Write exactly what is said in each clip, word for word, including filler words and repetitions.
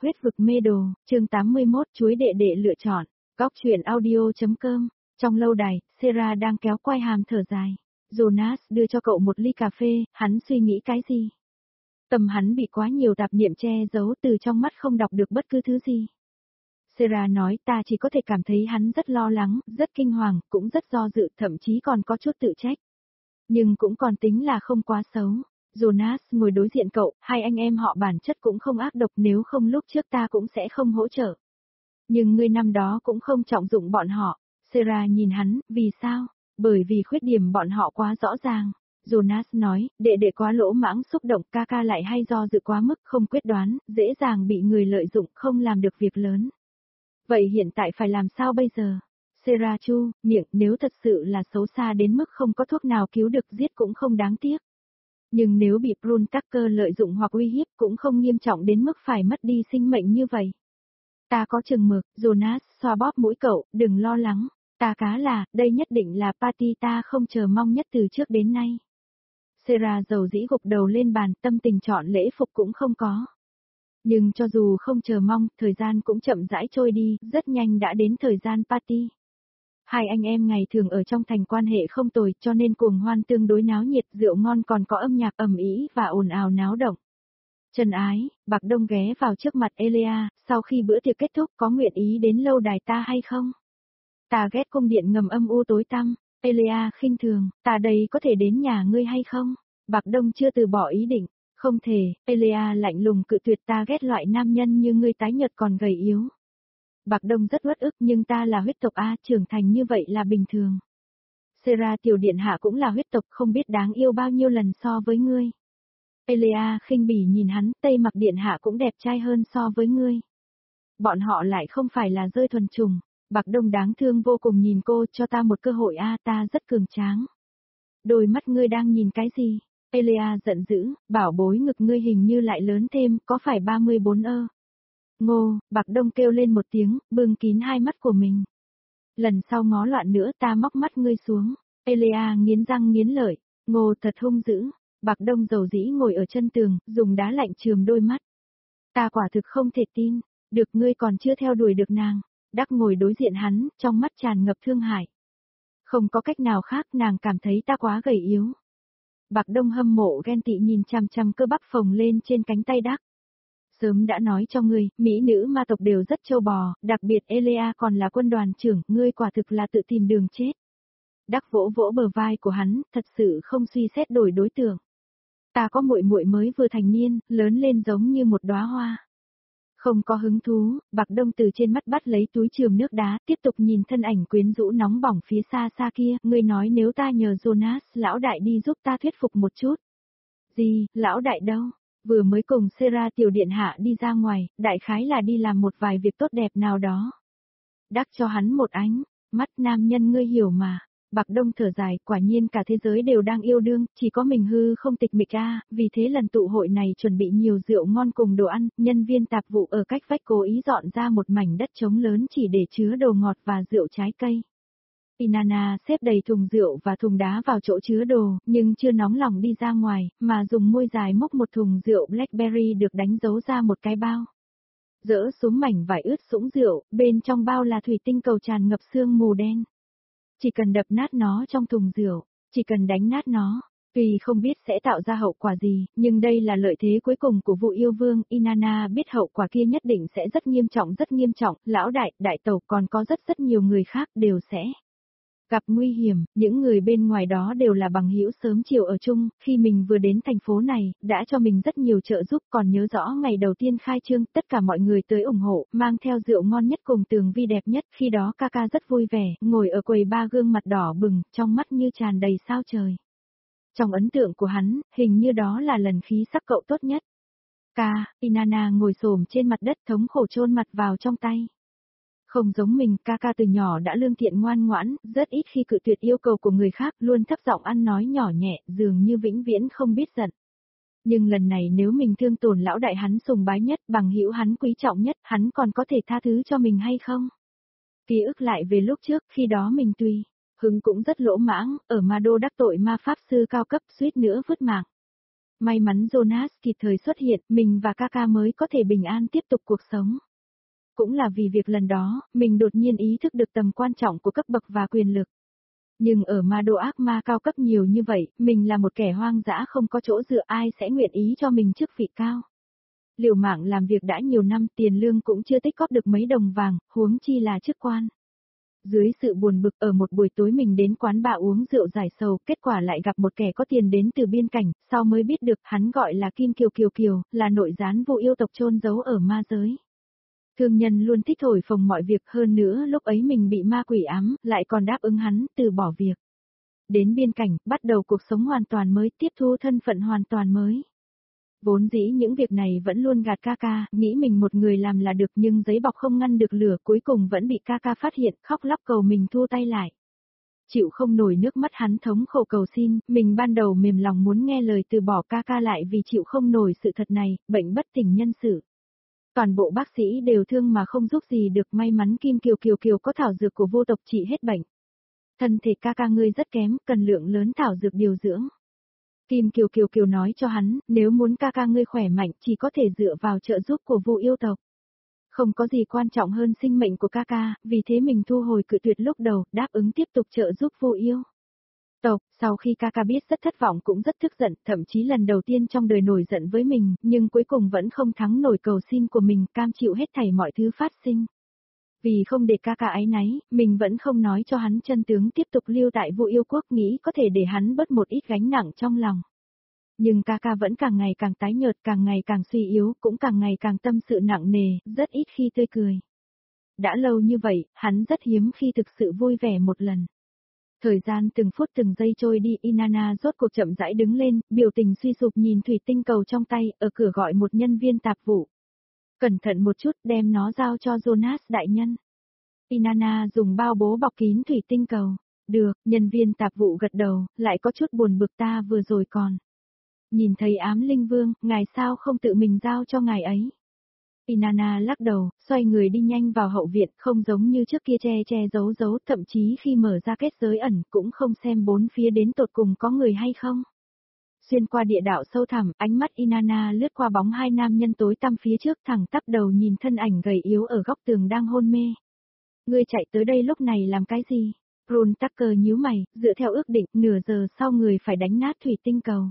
Huyết vực mê đồ, chương tám mươi mốt chuối đệ đệ lựa chọn, góc truyện audio.com, trong lâu đài, Sarah đang kéo quai hàm thở dài. Jonas đưa cho cậu một ly cà phê, hắn suy nghĩ cái gì? Tâm hắn bị quá nhiều tạp niệm che giấu, từ trong mắt không đọc được bất cứ thứ gì. Sarah nói, ta chỉ có thể cảm thấy hắn rất lo lắng, rất kinh hoàng, cũng rất do dự, thậm chí còn có chút tự trách. Nhưng cũng còn tính là không quá xấu. Jonas ngồi đối diện cậu, hai anh em họ bản chất cũng không ác độc, nếu không lúc trước ta cũng sẽ không hỗ trợ. Nhưng ngươi năm đó cũng không trọng dụng bọn họ. Sarah nhìn hắn, vì sao? Bởi vì khuyết điểm bọn họ quá rõ ràng. Jonas nói, đệ đệ quá lỗ mãng xúc động, ca ca lại hay do dự quá mức, không quyết đoán, dễ dàng bị người lợi dụng, không làm được việc lớn. Vậy hiện tại phải làm sao bây giờ? Sarah chu miệng, nếu thật sự là xấu xa đến mức không có thuốc nào cứu được, giết cũng không đáng tiếc. Nhưng nếu bị Brun Tucker lợi dụng hoặc uy hiếp cũng không nghiêm trọng đến mức phải mất đi sinh mệnh như vậy. Ta có chừng mực, Jonas xoa bóp mũi cậu, đừng lo lắng. Ta cá là, đây nhất định là party ta không chờ mong nhất từ trước đến nay. Sarah dầu dĩ gục đầu lên bàn, tâm tình chọn lễ phục cũng không có. Nhưng cho dù không chờ mong, thời gian cũng chậm rãi trôi đi, rất nhanh đã đến thời gian party. Hai anh em ngày thường ở trong thành quan hệ không tồi, cho nên cuồng hoan tương đối náo nhiệt, rượu ngon còn có âm nhạc ầm ĩ và ồn ào náo động. Trần ái, Bạc Đông ghé vào trước mặt Elia, sau khi bữa tiệc kết thúc có nguyện ý đến lâu đài ta hay không? Ta ghét cung điện ngầm âm u tối tăm. Elia khinh thường, ta đây có thể đến nhà ngươi hay không? Bạc Đông chưa từ bỏ ý định. Không thể, Elia lạnh lùng cự tuyệt, ta ghét loại nam nhân như ngươi tái nhợt còn gầy yếu. Bạc Đông rất uất ức, nhưng ta là huyết tộc A, trưởng thành như vậy là bình thường. Sarah tiểu điện hạ cũng là huyết tộc, không biết đáng yêu bao nhiêu lần so với ngươi. Elia khinh bỉ nhìn hắn, Tây Mặc điện hạ cũng đẹp trai hơn so với ngươi. Bọn họ lại không phải là rơi thuần trùng. Bạc Đông đáng thương vô cùng nhìn cô, cho ta một cơ hội A, ta rất cường tráng. Đôi mắt ngươi đang nhìn cái gì? Elia giận dữ, bảo bối ngực ngươi hình như lại lớn thêm, có phải ba mươi bốn ơ? Ngô, Bạc Đông kêu lên một tiếng, bưng kín hai mắt của mình. Lần sau ngó loạn nữa ta móc mắt ngươi xuống. Elia nghiến răng nghiến lợi, Ngô thật hung dữ. Bạc Đông dầu dĩ ngồi ở chân tường, dùng đá lạnh chườm đôi mắt. Ta quả thực không thể tin, được ngươi còn chưa theo đuổi được nàng. Đắc ngồi đối diện hắn, trong mắt tràn ngập thương hại. Không có cách nào khác, nàng cảm thấy ta quá gầy yếu. Bạc Đông hâm mộ ghen tị nhìn chằm chằm cơ bắp phồng lên trên cánh tay Đắc. Sớm đã nói cho ngươi, mỹ nữ ma tộc đều rất trâu bò, đặc biệt Elia còn là quân đoàn trưởng, ngươi quả thực là tự tìm đường chết. Đắc vỗ vỗ bờ vai của hắn, thật sự không suy xét đổi đối tượng. Ta có muội muội mới vừa thành niên, lớn lên giống như một đóa hoa. Không có hứng thú, Bạc Đông từ trên mắt bắt lấy túi chườm nước đá, tiếp tục nhìn thân ảnh quyến rũ nóng bỏng phía xa xa kia, ngươi nói nếu ta nhờ Jonas, lão đại đi giúp ta thuyết phục một chút. Gì, lão đại đâu? Vừa mới cùng Sarah tiểu điện hạ đi ra ngoài, đại khái là đi làm một vài việc tốt đẹp nào đó. Đắc cho hắn một ánh, mắt nam nhân ngươi hiểu mà. Bạc Đông thở dài, quả nhiên cả thế giới đều đang yêu đương, chỉ có mình hư không tịch mịch a, vì thế lần tụ hội này chuẩn bị nhiều rượu ngon cùng đồ ăn, nhân viên tạp vụ ở cách vách cố ý dọn ra một mảnh đất trống lớn chỉ để chứa đồ ngọt và rượu trái cây. Inanna xếp đầy thùng rượu và thùng đá vào chỗ chứa đồ, nhưng chưa nóng lòng đi ra ngoài, mà dùng môi dài móc một thùng rượu Blackberry được đánh dấu ra một cái bao. Dỡ xuống mảnh vải ướt sũng rượu, bên trong bao là thủy tinh cầu tràn ngập sương mù đen. Chỉ cần đập nát nó trong thùng rượu, chỉ cần đánh nát nó, tuy không biết sẽ tạo ra hậu quả gì, nhưng đây là lợi thế cuối cùng của vụ yêu vương, Inanna biết hậu quả kia nhất định sẽ rất nghiêm trọng rất nghiêm trọng, lão đại, đại tẩu còn có rất rất nhiều người khác đều sẽ gặp nguy hiểm, những người bên ngoài đó đều là bằng hữu sớm chiều ở chung, khi mình vừa đến thành phố này, đã cho mình rất nhiều trợ giúp, còn nhớ rõ ngày đầu tiên khai trương, tất cả mọi người tới ủng hộ, mang theo rượu ngon nhất cùng tường vi đẹp nhất, khi đó ca ca rất vui vẻ, ngồi ở quầy ba gương mặt đỏ bừng, trong mắt như tràn đầy sao trời. Trong ấn tượng của hắn, hình như đó là lần khí sắc cậu tốt nhất. Ca, Inanna ngồi xổm trên mặt đất thống khổ chôn mặt vào trong tay. Không giống mình, ca ca từ nhỏ đã lương thiện ngoan ngoãn, rất ít khi cự tuyệt yêu cầu của người khác, luôn thấp giọng ăn nói nhỏ nhẹ, dường như vĩnh viễn không biết giận. Nhưng lần này nếu mình thương tổn lão đại hắn sùng bái nhất, bằng hữu hắn quý trọng nhất, hắn còn có thể tha thứ cho mình hay không? Ký ức lại về lúc trước, khi đó mình tùy hứng cũng rất lỗ mãng, ở Ma Đô đắc tội ma pháp sư cao cấp suýt nữa vứt mạng. May mắn Jonas kịp thời xuất hiện, mình và Kaka mới có thể bình an tiếp tục cuộc sống. Cũng là vì việc lần đó, mình đột nhiên ý thức được tầm quan trọng của cấp bậc và quyền lực. Nhưng ở ma đô ác ma cao cấp nhiều như vậy, mình là một kẻ hoang dã không có chỗ dựa, ai sẽ nguyện ý cho mình chức vị cao. Liều mạng làm việc đã nhiều năm, tiền lương cũng chưa tích cóp được mấy đồng vàng, huống chi là chức quan. Dưới sự buồn bực, ở một buổi tối mình đến quán bà uống rượu giải sầu, kết quả lại gặp một kẻ có tiền đến từ biên cảnh, sau mới biết được hắn gọi là Kim Kiều Kiều Kiều, là nội gián Vu yêu tộc chôn giấu ở ma giới. Thương nhân luôn thích thổi phồng mọi việc, hơn nữa lúc ấy mình bị ma quỷ ám, lại còn đáp ứng hắn, từ bỏ việc. Đến biên cảnh, bắt đầu cuộc sống hoàn toàn mới, tiếp thu thân phận hoàn toàn mới. Vốn dĩ những việc này vẫn luôn gạt Kaka, nghĩ mình một người làm là được, nhưng giấy bọc không ngăn được lửa, cuối cùng vẫn bị Kaka phát hiện, khóc lóc cầu mình thu tay lại. Chịu không nổi nước mắt hắn thống khổ cầu xin, mình ban đầu mềm lòng muốn nghe lời từ bỏ Kaka lại vì chịu không nổi sự thật này, bệnh bất tỉnh nhân sự. Toàn bộ bác sĩ đều thương mà không giúp gì được, may mắn Kim Kiều Kiều Kiều có thảo dược của vô tộc trị hết bệnh. Thân thể Kaka ngươi rất kém, cần lượng lớn thảo dược điều dưỡng. Kim Kiều Kiều Kiều nói cho hắn, nếu muốn Kaka ngươi khỏe mạnh chỉ có thể dựa vào trợ giúp của Vu yêu tộc. Không có gì quan trọng hơn sinh mệnh của Kaka, vì thế mình thu hồi cự tuyệt lúc đầu, đáp ứng tiếp tục trợ giúp Vu yêu tộc. Sau khi Kaka biết rất thất vọng cũng rất tức giận, thậm chí lần đầu tiên trong đời nổi giận với mình, nhưng cuối cùng vẫn không thắng nổi cầu xin của mình, cam chịu hết thảy mọi thứ phát sinh. Vì không để Kaka áy náy, mình vẫn không nói cho hắn chân tướng, tiếp tục lưu tại Vu yêu quốc, nghĩ có thể để hắn bớt một ít gánh nặng trong lòng. Nhưng Kaka vẫn càng ngày càng tái nhợt, càng ngày càng suy yếu, cũng càng ngày càng tâm sự nặng nề, rất ít khi tươi cười. Đã lâu như vậy, hắn rất hiếm khi thực sự vui vẻ một lần. Thời gian từng phút từng giây trôi đi, Inanna rốt cuộc chậm rãi đứng lên, biểu tình suy sụp nhìn thủy tinh cầu trong tay, ở cửa gọi một nhân viên tạp vụ. Cẩn thận một chút, đem nó giao cho Jonas đại nhân. Inanna dùng bao bố bọc kín thủy tinh cầu. Được, nhân viên tạp vụ gật đầu, lại có chút buồn bực, ta vừa rồi còn. Nhìn thấy ám linh vương, ngài sao không tự mình giao cho ngài ấy? Inanna lắc đầu, xoay người đi nhanh vào hậu viện, không giống như trước kia che che giấu giấu, thậm chí khi mở ra kết giới ẩn, cũng không xem bốn phía đến tột cùng có người hay không. Xuyên qua địa đạo sâu thẳm, ánh mắt Inanna lướt qua bóng hai nam nhân tối tăm phía trước, thẳng tắp đầu nhìn thân ảnh gầy yếu ở góc tường đang hôn mê. Ngươi chạy tới đây lúc này làm cái gì? Ron Tucker nhíu mày, dựa theo ước định, nửa giờ sau người phải đánh nát thủy tinh cầu.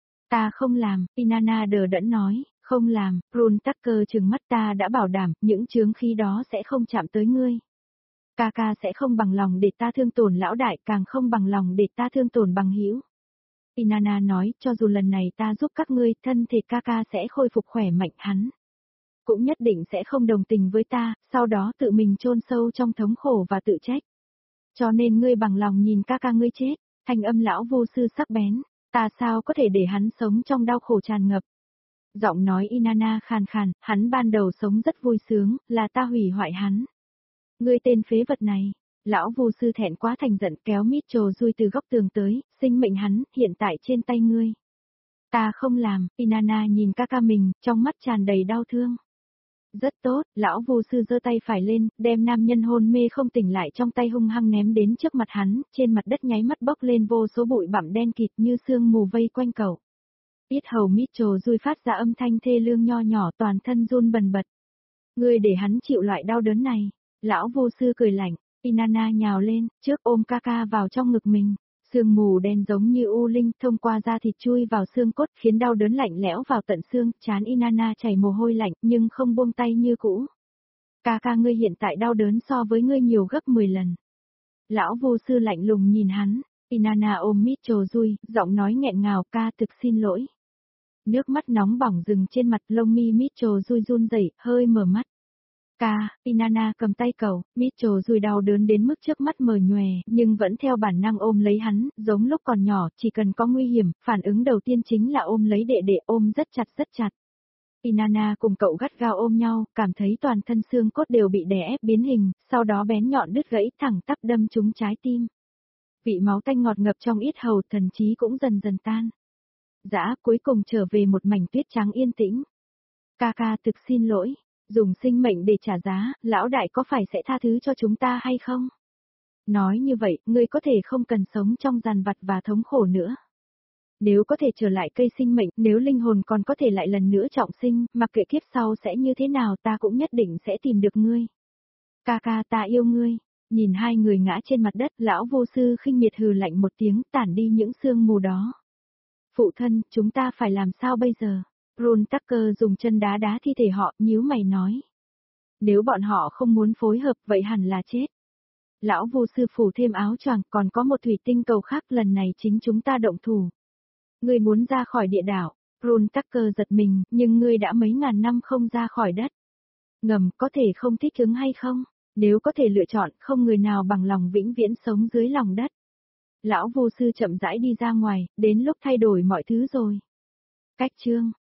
Ta không làm, Inanna đờ đẫn nói, không làm, Ron Tucker trừng mắt, ta đã bảo đảm, những chướng khí đó sẽ không chạm tới ngươi. Kaka sẽ không bằng lòng để ta thương tổn lão đại, càng không bằng lòng để ta thương tổn bằng hữu. Inanna nói, cho dù lần này ta giúp các ngươi, thân thể Kaka sẽ khôi phục khỏe mạnh, hắn cũng nhất định sẽ không đồng tình với ta, sau đó tự mình chôn sâu trong thống khổ và tự trách. Cho nên ngươi bằng lòng nhìn Kaka ngươi chết, thanh âm lão vô sư sắc bén, ta sao có thể để hắn sống trong đau khổ tràn ngập. Giọng nói Inanna khàn khàn, hắn ban đầu sống rất vui sướng, là ta hủy hoại hắn. Ngươi tên phế vật này, lão vô sư thẹn quá thành giận kéo Mitchell Dui từ góc tường tới, sinh mệnh hắn, hiện tại trên tay ngươi. Ta không làm, Inanna nhìn Kaka mình, trong mắt tràn đầy đau thương. Rất tốt, lão vô sư giơ tay phải lên, đem nam nhân hôn mê không tỉnh lại trong tay hung hăng ném đến trước mặt hắn, trên mặt đất nháy mắt bốc lên vô số bụi bặm đen kịt như sương mù vây quanh cậu. Yết hầu Mitchell Dui phát ra âm thanh thê lương nho nhỏ, toàn thân run bần bật. Ngươi để hắn chịu loại đau đớn này. Lão vô sư cười lạnh, Inanna nhào lên, trước ôm Kaka vào trong ngực mình. Sương mù đen giống như u linh thông qua da thịt chui vào xương cốt, khiến đau đớn lạnh lẽo vào tận xương, trán Inanna chảy mồ hôi lạnh nhưng không buông tay như cũ. Kaka ngươi hiện tại đau đớn so với ngươi nhiều gấp mười lần. Lão vô sư lạnh lùng nhìn hắn, Inanna ôm Mitchell Dui, giọng nói nghẹn ngào, ca thực xin lỗi. Nước mắt nóng bỏng dừng trên mặt, lông mi Mitchell Dui run rẩy, hơi mở mắt. Ca, Inanna cầm tay cậu, Mitchell Dui đau đớn đến mức trước mắt mờ nhòe, nhưng vẫn theo bản năng ôm lấy hắn, giống lúc còn nhỏ, chỉ cần có nguy hiểm, phản ứng đầu tiên chính là ôm lấy đệ đệ, ôm rất chặt rất chặt. Inanna cùng cậu gắt gao ôm nhau, cảm thấy toàn thân xương cốt đều bị đè ép biến hình, sau đó bén nhọn đứt gãy thẳng tắp đâm trúng trái tim. Vị máu tanh ngọt ngập trong yết hầu, thần trí cũng dần dần tan. Dã cuối cùng trở về một mảnh tuyết trắng yên tĩnh. Kaka thực xin lỗi. Dùng sinh mệnh để trả giá, lão đại có phải sẽ tha thứ cho chúng ta hay không? Nói như vậy, ngươi có thể không cần sống trong giàn vặt và thống khổ nữa. Nếu có thể trở lại cây sinh mệnh, nếu linh hồn còn có thể lại lần nữa trọng sinh, mặc kệ kiếp sau sẽ như thế nào ta cũng nhất định sẽ tìm được ngươi. Ca ca ta yêu ngươi. Nhìn hai người ngã trên mặt đất, lão vô sư khinh miệt hừ lạnh một tiếng, tản đi những sương mù đó. Phụ thân, chúng ta phải làm sao bây giờ? Ron Tucker dùng chân đá đá thi thể họ, nhíu mày nói. Nếu bọn họ không muốn phối hợp vậy hẳn là chết. Lão vô sư phủ thêm áo choàng, còn có một thủy tinh cầu khác, lần này chính chúng ta động thủ. Ngươi muốn ra khỏi địa đảo. Ron Tucker giật mình, nhưng ngươi đã mấy ngàn năm không ra khỏi đất. Ngầm, có thể không thích ứng hay không? Nếu có thể lựa chọn, không người nào bằng lòng vĩnh viễn sống dưới lòng đất. Lão vô sư chậm rãi đi ra ngoài, đến lúc thay đổi mọi thứ rồi. Cách chương